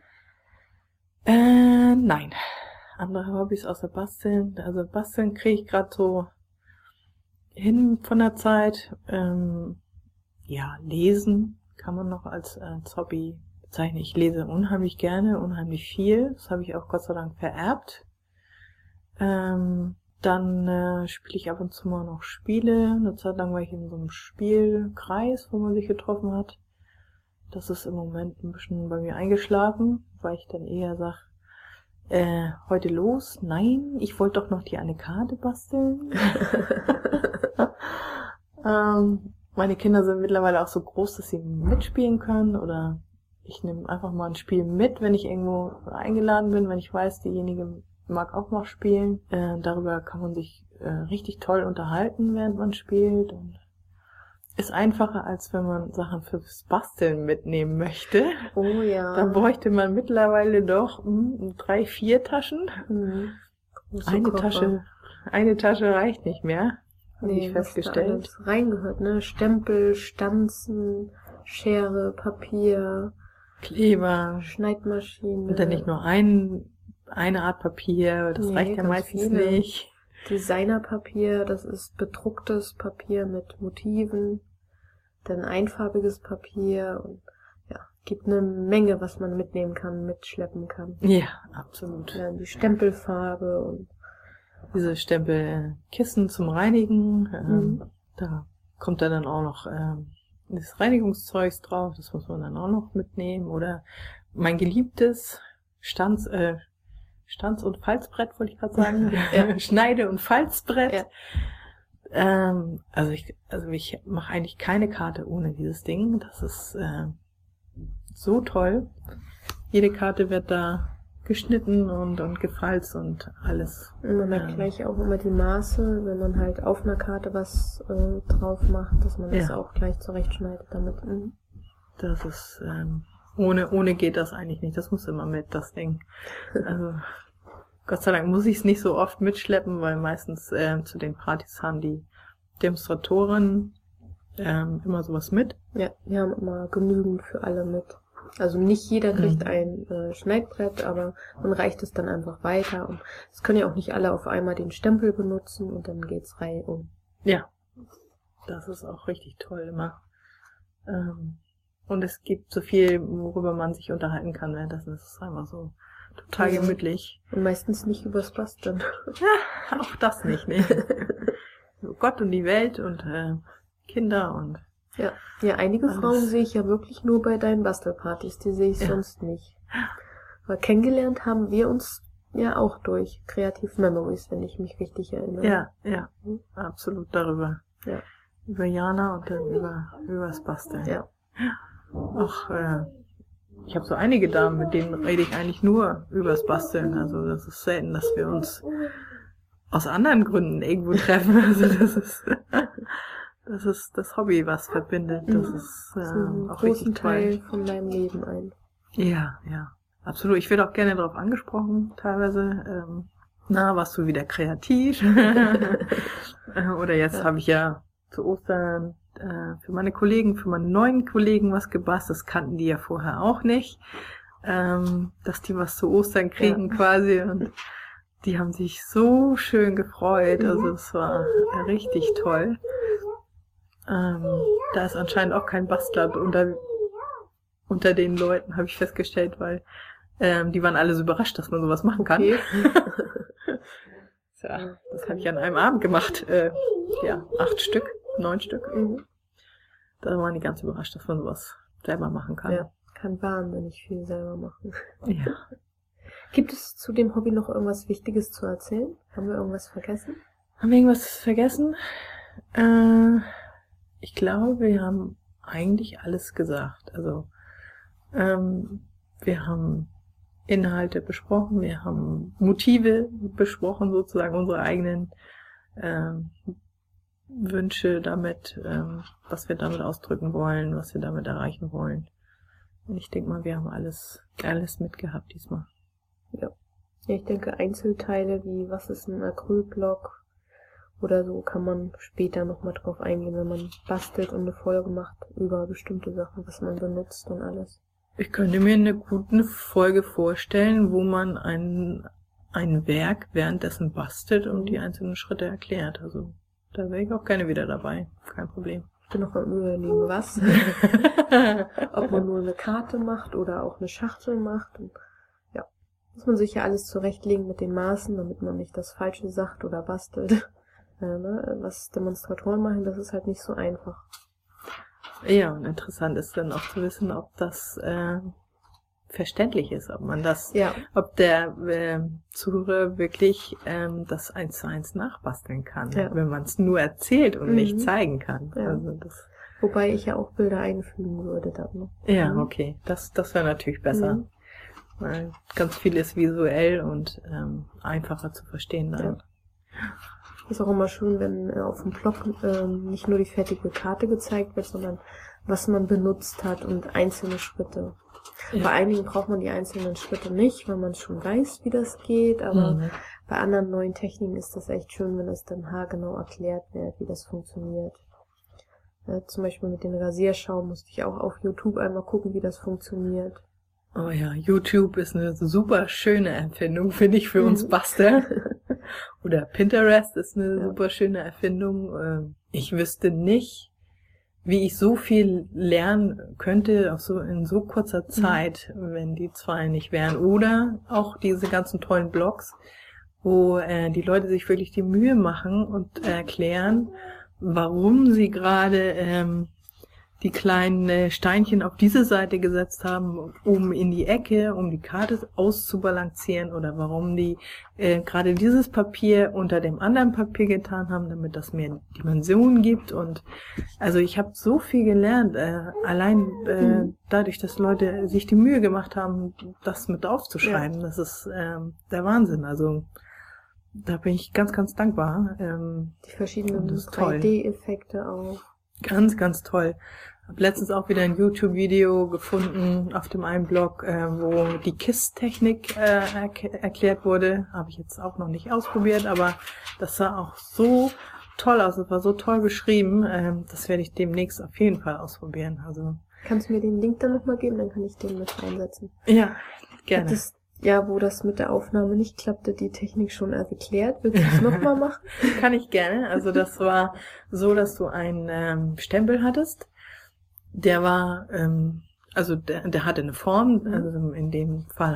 Nein. Andere Hobbys außer Basteln. Also Basteln kriege ich gerade so hin von der Zeit. Lesen kann man noch als Hobby bezeichnen. Ich lese unheimlich gerne, unheimlich viel. Das habe ich auch Gott sei Dank vererbt. Dann spiele ich ab und zu mal noch Spiele. Eine Zeit lang war ich in so einem Spielkreis, wo man sich getroffen hat. Das ist im Moment ein bisschen bei mir eingeschlafen, weil ich dann eher sage, heute los? Nein, ich wollte doch noch die eine Karte basteln. Meine Kinder sind mittlerweile auch so groß, dass sie mitspielen können oder ich nehme einfach mal ein Spiel mit, wenn ich irgendwo eingeladen bin, wenn ich weiß, diejenige mag auch noch spielen. Darüber kann man sich richtig toll unterhalten, während man spielt und ist einfacher, als wenn man Sachen fürs Basteln mitnehmen möchte.
Oh ja.
Dann bräuchte man mittlerweile doch 3, 4 Taschen. Eine Tasche reicht nicht mehr, habe ich festgestellt.
Was da alles reingehört, ne? Stempel, Stanzen, Schere, Papier,
Kleber,
Schneidmaschine.
Und dann nicht nur eine Art Papier, das reicht ja meistens nicht.
Designerpapier, das ist bedrucktes Papier mit Motiven, dann einfarbiges Papier und gibt eine Menge, was man mitnehmen kann, mitschleppen kann.
Ja, absolut.
Dann die Stempelfarbe und
diese Stempelkissen zum Reinigen. Da kommt dann auch noch das Reinigungszeugs drauf, das muss man dann auch noch mitnehmen. Oder mein geliebtes Stanz- und Falzbrett, wollte ich gerade sagen.
Ja.
Schneide- und Falzbrett.
Ja.
Also ich mache eigentlich keine Karte ohne dieses Ding. Das ist so toll. Jede Karte wird da geschnitten und gefalzt und alles.
Und man hat gleich auch immer die Maße, wenn man halt auf einer Karte was drauf macht, dass man das auch gleich zurechtschneidet damit.
Das ist, ohne geht das eigentlich nicht. Das muss immer mit, das Ding. Also, Gott sei Dank muss ich es nicht so oft mitschleppen, weil meistens zu den Partys haben die Demonstratoren immer sowas mit.
Ja, wir haben immer genügend für alle mit. Also nicht jeder kriegt ein Schneidbrett, aber man reicht es dann einfach weiter. Und es können ja auch nicht alle auf einmal den Stempel benutzen und dann geht's reihum.
Ja, das ist auch richtig toll immer. Und es gibt so viel, worüber man sich unterhalten kann währenddessen. Das ist einfach so total gemütlich.
Und meistens nicht übers Basteln.
Ja, auch das nicht, ne? Gott und die Welt und Kinder und...
Ja, einige Frauen sehe ich ja wirklich nur bei deinen Bastelpartys, die sehe ich sonst nicht. Aber kennengelernt haben wir uns ja auch durch Creative Memories, wenn ich mich richtig erinnere.
Ja, absolut darüber.
Ja.
Über Jana und dann übers Basteln.
Ja.
Ach, ich habe so einige Damen, mit denen rede ich eigentlich nur übers Basteln. Also das ist selten, dass wir uns aus anderen Gründen irgendwo treffen. Also das ist das Hobby, was verbindet. Das ist
einen
auch
großen
richtig
Teil von deinem Leben ein.
Ja, absolut. Ich werde auch gerne darauf angesprochen, teilweise. Warst du wieder kreativ? Oder jetzt habe ich ja zu Ostern für meine neuen Kollegen was gebastelt. Das kannten die ja vorher auch nicht, dass die was zu Ostern kriegen quasi. Und die haben sich so schön gefreut. Also es war richtig toll. Da ist anscheinend auch kein Bastler unter den Leuten, habe ich festgestellt, weil die waren alle so überrascht, dass man sowas machen kann. Okay. Ja, das habe ich an einem Abend gemacht. 9 Stück. Da waren die ganz überrascht, dass man sowas selber machen kann.
Ja, kann wahnsinnig viel selber machen.
Ja.
Gibt es zu dem Hobby noch irgendwas Wichtiges zu erzählen? Haben wir irgendwas vergessen?
Haben wir irgendwas vergessen? Ich glaube, wir haben eigentlich alles gesagt. Also, wir haben Inhalte besprochen, wir haben Motive besprochen, sozusagen unsere eigenen Wünsche damit, was wir damit ausdrücken wollen, was wir damit erreichen wollen. Und ich denke mal, wir haben alles mitgehabt diesmal.
Ja, ich denke Einzelteile wie was ist ein Acrylblock oder so kann man später nochmal drauf eingehen, wenn man bastelt und eine Folge macht über bestimmte Sachen, was man benutzt und alles.
Ich könnte mir eine gute Folge vorstellen, wo man ein Werk währenddessen bastelt und die einzelnen Schritte erklärt. Also da wäre ich auch gerne wieder dabei. Kein Problem.
Ich bin noch am Überlegen, was. Ob man nur eine Karte macht oder auch eine Schachtel macht. Und ja, muss man sich ja alles zurechtlegen mit den Maßen, damit man nicht das Falsche sagt oder bastelt. Was Demonstratoren machen, das ist halt nicht so einfach.
Ja, und interessant ist dann auch zu wissen, ob das verständlich ist, ob man das, ob der Zuhörer wirklich das 1:1 nachbasteln kann, wenn man es nur erzählt und nicht zeigen kann.
Ja.
Also das,
wobei ich ja auch Bilder einfügen würde dann.
Ja, okay, das wäre natürlich besser, weil ganz viel ist visuell und einfacher zu verstehen dann.
Ja. Ist auch immer schön, wenn auf dem Block nicht nur die fertige Karte gezeigt wird, sondern was man benutzt hat und einzelne Schritte. Ja. Bei einigen braucht man die einzelnen Schritte nicht, weil man schon weiß, wie das geht, aber bei anderen neuen Techniken ist das echt schön, wenn es dann haargenau erklärt wird, wie das funktioniert. Zum Beispiel mit den Rasierschaum musste ich auch auf YouTube einmal gucken, wie das funktioniert.
Oh ja, YouTube ist eine super schöne Erfindung, finde ich, für uns Bastler. Oder Pinterest ist eine super schöne Erfindung. Ich wüsste nicht, wie ich so viel lernen könnte, auch so in so kurzer Zeit, wenn die zwei nicht wären. Oder auch diese ganzen tollen Blogs, wo die Leute sich wirklich die Mühe machen und erklären, warum sie gerade die kleinen Steinchen auf diese Seite gesetzt haben, um in die Ecke, um die Karte auszubalancieren, oder warum die gerade dieses Papier unter dem anderen Papier getan haben, damit das mehr Dimensionen gibt. Und also ich habe so viel gelernt, allein dadurch, dass Leute sich die Mühe gemacht haben, das mit aufzuschreiben. Ja. Das ist der Wahnsinn. Also da bin ich ganz, ganz dankbar.
Die verschiedenen 3D-Effekte auch.
Ganz, ganz toll. Hab letztens auch wieder ein YouTube-Video gefunden auf dem einen Blog, wo die KISS-Technik erklärt wurde. Habe ich jetzt auch noch nicht ausprobiert, aber das sah auch so toll aus. Es war so toll beschrieben. Das werde ich demnächst auf jeden Fall ausprobieren. Also
kannst du mir den Link dann nochmal geben? Dann kann ich den mit reinsetzen.
Ja, gerne.
Ja, wo das mit der Aufnahme nicht klappte, die Technik schon erklärt. Willst du es nochmal machen?
Kann ich gerne. Also das war so, dass du einen Stempel hattest. Der war, der hatte eine Form. Also in dem Fall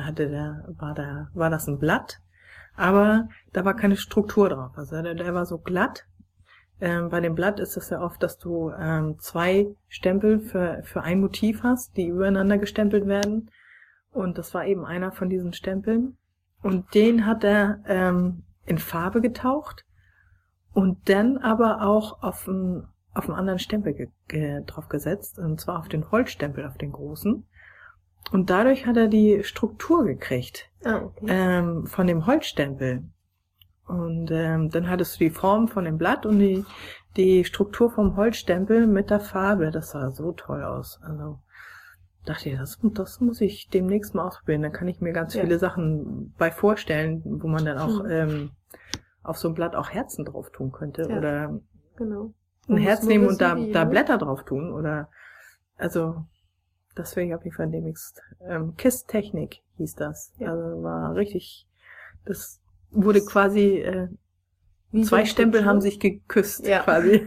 war das ein Blatt. Aber da war keine Struktur drauf. Also der war so glatt. Bei dem Blatt ist es ja oft, dass du 2 Stempel für ein Motiv hast, die übereinander gestempelt werden. Und das war eben einer von diesen Stempeln. Und den hat er in Farbe getaucht und dann aber auch auf einen anderen Stempel drauf gesetzt. Und zwar auf den Holzstempel, auf den großen. Und dadurch hat er die Struktur gekriegt von dem Holzstempel. Und dann hattest du die Form von dem Blatt und die Struktur vom Holzstempel mit der Farbe. Das sah so toll aus. Also dachte ich, das muss ich demnächst mal ausprobieren. Da kann ich mir ganz viele Sachen bei vorstellen, wo man dann auch auf so ein Blatt auch Herzen drauf tun könnte. Ja, oder
genau.
Ein Herz nehmen und da Blätter drauf tun. Oder also das will ich auf jeden Fall demnächst. KISS-Technik hieß das. Ja. Also war richtig, das wurde quasi 2 Stempel haben sich geküsst quasi.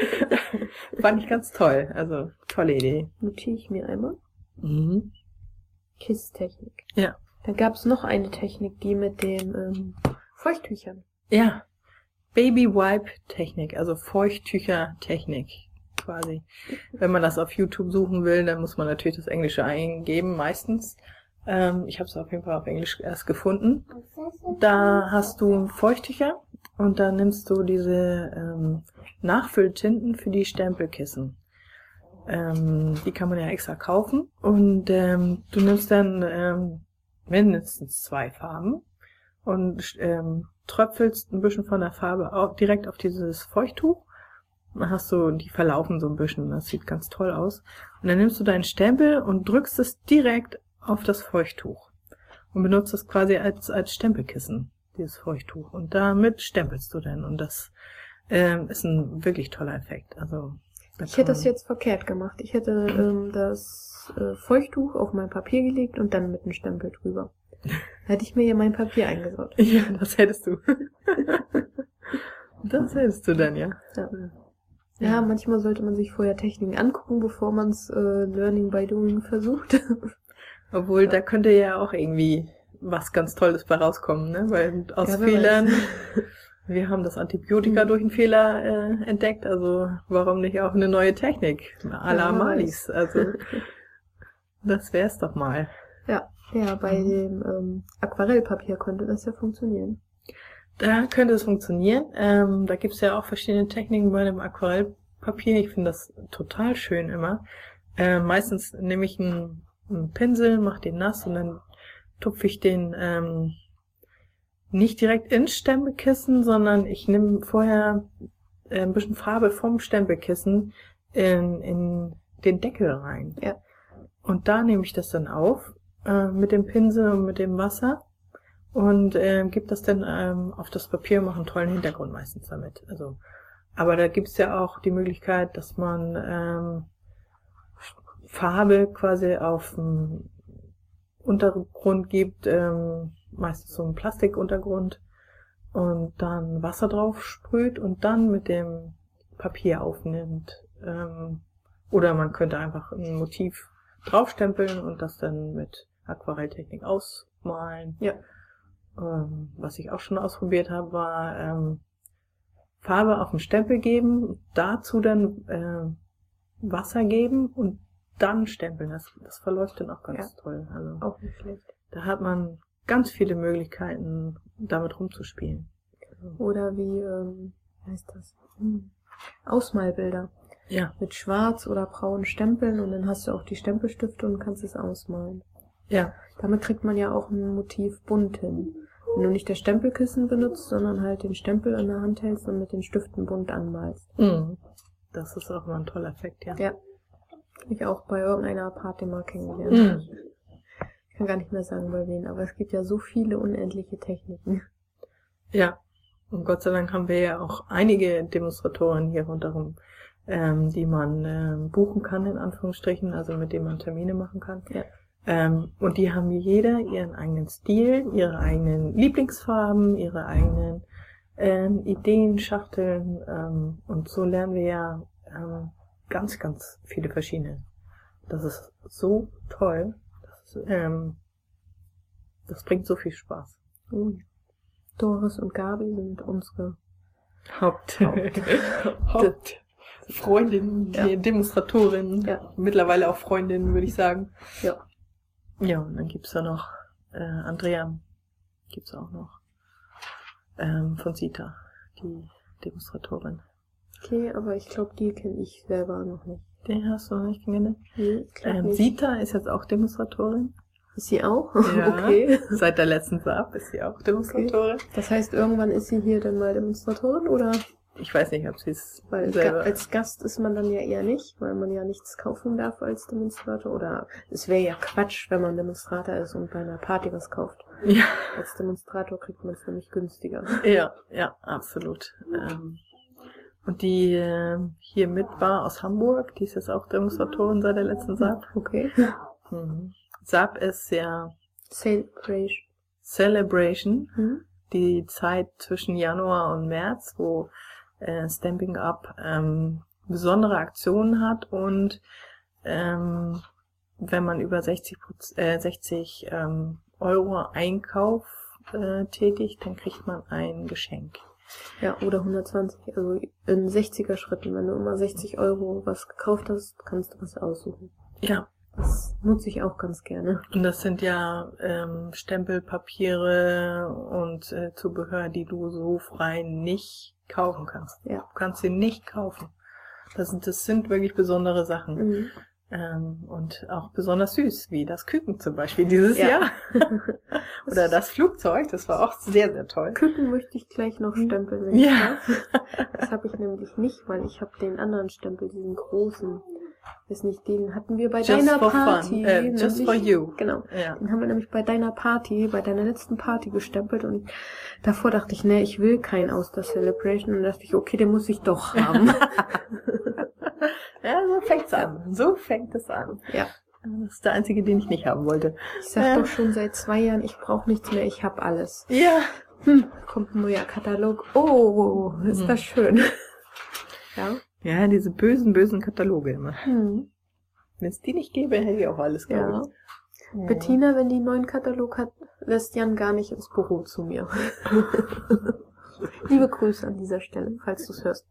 Fand ich ganz toll. Also tolle Idee.
Notiere ich mir einmal.
Mhm.
KISS-Technik.
Ja.
Dann gab es noch eine Technik, die mit den Feuchttüchern.
Ja. Baby-Wipe-Technik, also Feuchttücher-Technik quasi. Wenn man das auf YouTube suchen will, dann muss man natürlich das Englische eingeben, meistens. Ich habe es auf jeden Fall auf Englisch erst gefunden. Da hast du Feuchttücher und dann nimmst du diese Nachfülltinten für die Stempelkissen. Die kann man ja extra kaufen und du nimmst dann mindestens 2 Farben und tröpfelst ein bisschen von der Farbe direkt auf dieses Feuchttuch. Dann hast du, die verlaufen so ein bisschen, das sieht ganz toll aus. Und dann nimmst du deinen Stempel und drückst es direkt auf das Feuchttuch und benutzt es quasi als Stempelkissen, dieses Feuchttuch. Und damit stempelst du dann und das ist ein wirklich toller Effekt. Also
ich hätte das jetzt verkehrt gemacht. Ich hätte das Feuchttuch auf mein Papier gelegt und dann mit einem Stempel drüber. Da hätte ich mir ja mein Papier eingesaut.
Ja, das hättest du. Das hättest du dann, ja.
Ja, manchmal sollte man sich vorher Techniken angucken, bevor man es Learning by Doing versucht.
Obwohl, da könnte ja auch irgendwie was ganz Tolles bei rauskommen, ne? Weil aus Fehlern... Wir haben das Antibiotika durch einen Fehler entdeckt, also warum nicht auch eine neue Technik à la Malis? Also das wär's doch mal.
Ja, bei dem Aquarellpapier könnte das ja funktionieren.
Da könnte es funktionieren. Da gibt's ja auch verschiedene Techniken bei dem Aquarellpapier. Ich finde das total schön immer. Meistens nehme ich einen Pinsel, mache den nass und dann tupfe ich den nicht direkt ins Stempelkissen, sondern ich nehme vorher ein bisschen Farbe vom Stempelkissen in den Deckel rein.
Ja.
Und da nehme ich das dann auf mit dem Pinsel und mit dem Wasser und gebe das dann auf das Papier und mache einen tollen Hintergrund meistens damit. Also, aber da gibt's ja auch die Möglichkeit, dass man Farbe quasi auf den Untergrund gibt, meistens so einen Plastikuntergrund und dann Wasser drauf sprüht und dann mit dem Papier aufnimmt. Oder man könnte einfach ein Motiv draufstempeln und das dann mit Aquarelltechnik ausmalen.
Ja.
Was ich auch schon ausprobiert habe, war Farbe auf den Stempel geben, dazu dann Wasser geben und dann stempeln. Das verläuft dann auch ganz toll. Also
Auch nicht schlecht.
da hat man ganz viele Möglichkeiten, damit rumzuspielen.
Oder wie heißt das? Ausmalbilder.
Ja,
Mit schwarz oder braunen Stempeln und dann hast du auch die Stempelstifte und kannst es ausmalen.
ja,
Damit kriegt man ja auch ein Motiv bunt hin. Wenn du nicht das Stempelkissen benutzt, sondern halt den Stempel in der Hand hältst und mit den Stiften bunt anmalst.
mhm. Das ist auch mal ein toller Effekt, ja.
Ja. Hab ich auch bei irgendeiner Party mal kennengelernt.
Mhm.
Ich kann gar nicht mehr sagen bei wen, aber es gibt ja so viele unendliche Techniken.
Ja, und Gott sei Dank haben wir ja auch einige Demonstratoren hier rundherum, die man buchen kann, in Anführungsstrichen, also mit denen man Termine machen kann.
Ja.
Und die haben jeder ihren eigenen Stil, ihre eigenen Lieblingsfarben, ihre eigenen Ideenschachteln, und so lernen wir ja ganz, ganz viele verschiedene. Das ist so toll. Das bringt so viel Spaß.
Oh ja. Doris und Gabi sind unsere
Hauptfreundinnen,
Ja.
Demonstratorinnen,
Ja.
mittlerweile auch Freundinnen, würde ich sagen.
Ja.
Ja, und dann gibt's da noch Andrea, gibt's auch noch von Sita, die Demonstratorin.
Okay, aber ich glaube, die kenne ich selber noch nicht.
Den hast du noch nicht kennengelernt?
Nee, ich glaub nicht.
Sita ist jetzt auch Demonstratorin.
Ist sie auch?
Ja.
Okay.
Seit der letzten Saab ist sie auch Demonstratorin.
Das heißt, irgendwann ist sie hier dann mal Demonstratorin, oder?
Ich weiß nicht, ob sie es
Weil
selber...
als Gast ist man dann ja eher nicht, weil man ja nichts kaufen darf als Demonstrator. Oder es wäre ja Quatsch, wenn man Demonstrator ist und bei einer Party was kauft.
Ja.
Als Demonstrator kriegt man es nämlich günstiger.
Ja, absolut. Und die hier mit war aus Hamburg, die ist jetzt auch Demonstratorin seit der letzten Saab.
Okay.
Mhm. Saab ist ja
Celebration.
Celebration, die Zeit zwischen Januar und März, wo Stampin' Up besondere Aktionen hat und wenn man über 60 Euro Einkauf tätigt, dann kriegt man ein Geschenk.
Ja, oder 120, also in 60er Schritten. Wenn du immer 60 Euro was gekauft hast, kannst du was aussuchen.
Ja,
Das nutze ich auch ganz gerne.
und das sind ja Stempelpapiere und Zubehör, die du so frei nicht kaufen kannst.
Ja.
Du kannst sie nicht kaufen. Das sind wirklich besondere Sachen.
Mhm.
Und auch besonders süß, wie das Küken zum Beispiel dieses
Ja.
Jahr. Oder das Flugzeug, das war auch sehr, sehr toll.
Küken möchte ich gleich noch stempeln, wenn ich
Ja.
darf. Das habe ich nämlich nicht, weil ich habe den anderen Stempel, diesen großen. Weiß nicht, den hatten wir bei
Just
deiner
for
Party.
fun. Just for you.
Genau.
Ja.
Den haben wir nämlich bei deiner Party, bei deiner letzten Party gestempelt und davor dachte ich, ne, ich will keinen aus der Celebration und dann dachte ich, okay, den muss ich doch haben.
Ja, so fängt's an. So fängt es an.
Ja.
Das ist der einzige, den ich nicht haben wollte.
Ich sag doch schon seit 2 Jahren, ich brauche nichts mehr, ich hab alles.
Ja.
Kommt ein neuer Katalog. Oh, ist das schön. Ja.
Ja, diese bösen Kataloge immer.
Hm.
Wenn es die nicht gäbe, hätte ich auch alles,
Ja.
glaube ich.
Bettina, wenn die einen neuen Katalog hat, lässt Jan gar nicht ins Büro zu mir. Liebe Grüße an dieser Stelle, falls du es hörst.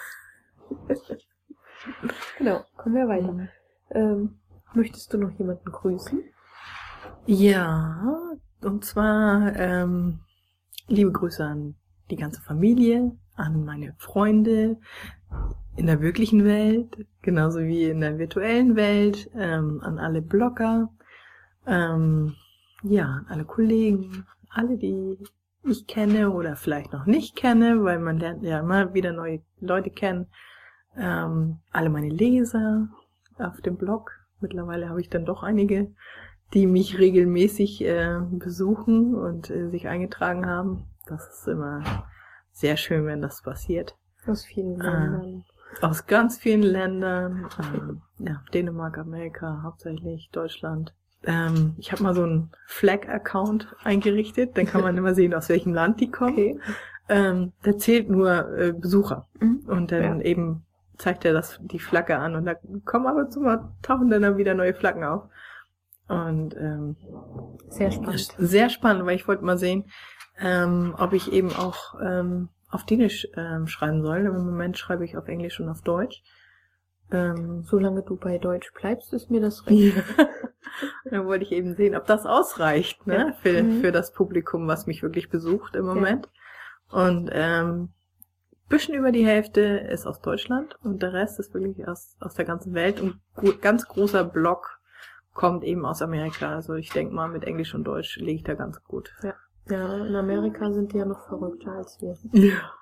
Genau, kommen wir weiter. Möchtest du noch jemanden grüßen?
Ja, und zwar liebe Grüße an die ganze Familie, an meine Freunde in der wirklichen Welt, genauso wie in der virtuellen Welt, an alle Blogger, an alle Kollegen, alle, die ich kenne oder vielleicht noch nicht kenne, weil man lernt ja immer wieder neue Leute kennen, alle meine Leser auf dem Blog. Mittlerweile habe ich dann doch einige, die mich regelmäßig besuchen und sich eingetragen haben. Das ist immer sehr schön, wenn das passiert.
Aus vielen Ländern.
Aus ganz vielen Ländern. Dänemark, Amerika, hauptsächlich Deutschland. Ich habe mal so einen Flag-Account eingerichtet. Dann kann man immer sehen, aus welchem Land die kommen.
Okay.
Der zählt nur Besucher.
Mhm.
Und dann eben zeigt er die Flagge an. Und da kommen aber tauchen dann wieder neue Flaggen auf. Und
Sehr spannend.
sehr spannend, weil ich wollte mal sehen, ob ich eben auch auf Dänisch schreiben soll. Im Moment schreibe ich auf Englisch und auf Deutsch.
Solange du bei Deutsch bleibst, ist mir das recht.
Dann wollte ich eben sehen, ob das ausreicht, ne,
Ja.
für das Publikum, was mich wirklich besucht im Moment. Und bisschen über die Hälfte ist aus Deutschland und der Rest ist wirklich aus der ganzen Welt. Und ganz großer Block kommt eben aus Amerika. Also ich denke mal, mit Englisch und Deutsch liege ich da ganz gut.
Ja. Ja, in Amerika sind die ja noch verrückter als wir.
Ja.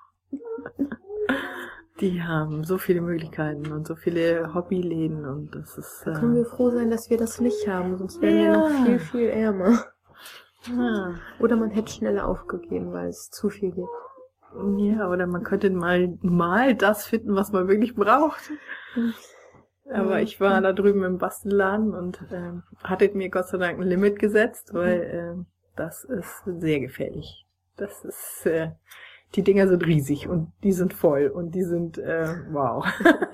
Die haben so viele Möglichkeiten und so viele Hobbyläden und das ist...
Da können wir froh sein, dass wir das nicht haben, sonst wären wir noch viel, viel ärmer.
Ja.
Oder man hätte schneller aufgegeben, weil es zu viel gibt.
Ja, oder man könnte mal das finden, was man wirklich braucht. Aber ich war da drüben im Bastelladen und hatte mir Gott sei Dank ein Limit gesetzt, weil das ist sehr gefährlich. Das ist... die Dinger sind riesig und die sind voll und die sind, wow.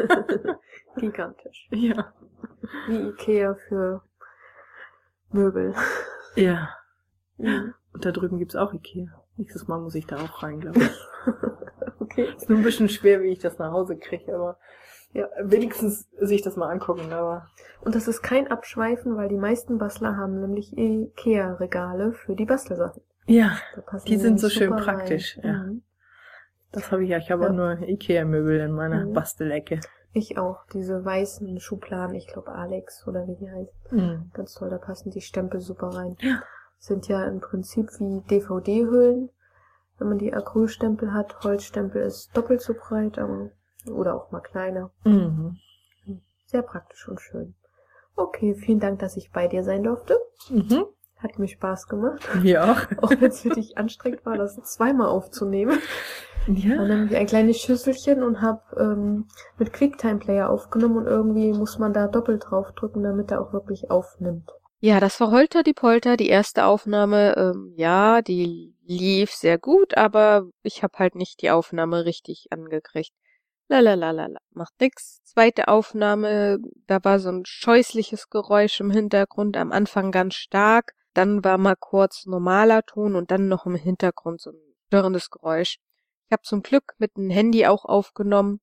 Gigantisch.
Ja.
Wie Ikea für Möbel.
Ja.
Mhm.
Und da drüben gibt's auch Ikea. Nächstes Mal muss ich da auch rein, glaube ich.
Okay.
Ist nur ein bisschen schwer, wie ich das nach Hause kriege, aber ja, wenigstens sich das mal angucken, aber.
Und das ist kein Abschweifen, weil die meisten Bastler haben nämlich Ikea-Regale für die Bastelsachen.
Ja,
Da passen
die sind so
nämlich
schön
super
praktisch,
rein.
ja.
Mhm.
Das habe ich ja. Ich habe auch nur Ikea-Möbel in meiner Bastelecke.
Ich auch. Diese weißen Schubladen, ich glaube Alex oder wie die heißen.
Mhm.
Ganz toll, da passen die Stempel super rein.
Ja.
Sind ja im Prinzip wie DVD-Hüllen. Wenn man die Acrylstempel hat, Holzstempel ist doppelt so breit, oder auch mal kleiner.
Mhm.
Sehr praktisch und schön. Okay, vielen Dank, dass ich bei dir sein durfte.
Mhm.
Hat mir Spaß gemacht.
Mir auch.
Auch wenn es für dich anstrengend war, das zweimal aufzunehmen.
Ja.
Dann nehme ich ein kleines Schüsselchen und habe mit QuickTime-Player aufgenommen und irgendwie muss man da doppelt draufdrücken, damit er auch wirklich aufnimmt.
Ja, das war Holter die Polter, die erste Aufnahme. Ja, die lief sehr gut, aber ich habe halt nicht die Aufnahme richtig angekriegt. Lalalala, macht nix. Zweite Aufnahme, da war so ein scheußliches Geräusch im Hintergrund, am Anfang ganz stark, dann war mal kurz normaler Ton und dann noch im Hintergrund so ein störendes Geräusch. Ich habe zum Glück mit dem Handy auch aufgenommen,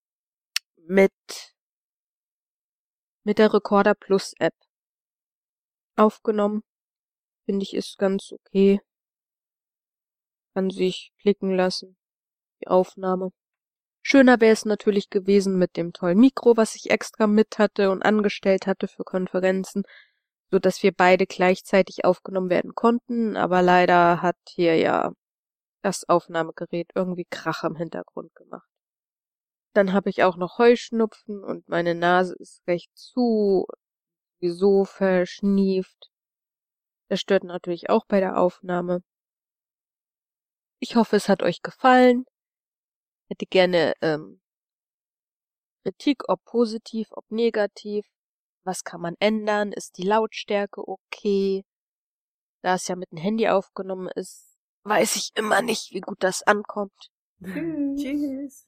mit der Recorder Plus App aufgenommen. Finde ich, ist ganz okay. Kann sich blicken lassen, die Aufnahme. Schöner wäre es natürlich gewesen mit dem tollen Mikro, was ich extra mit hatte und angestellt hatte für Konferenzen, so dass wir beide gleichzeitig aufgenommen werden konnten, aber leider hat hier ja das Aufnahmegerät irgendwie Krach im Hintergrund gemacht. Dann habe ich auch noch Heuschnupfen und meine Nase ist recht zu, sowieso verschnieft. Das stört natürlich auch bei der Aufnahme. Ich hoffe, es hat euch gefallen. Hätte gerne Kritik, ob positiv, ob negativ. Was kann man ändern? Ist die Lautstärke okay? Da es ja mit dem Handy aufgenommen ist, weiß ich immer nicht, wie gut das ankommt.
Tschüss.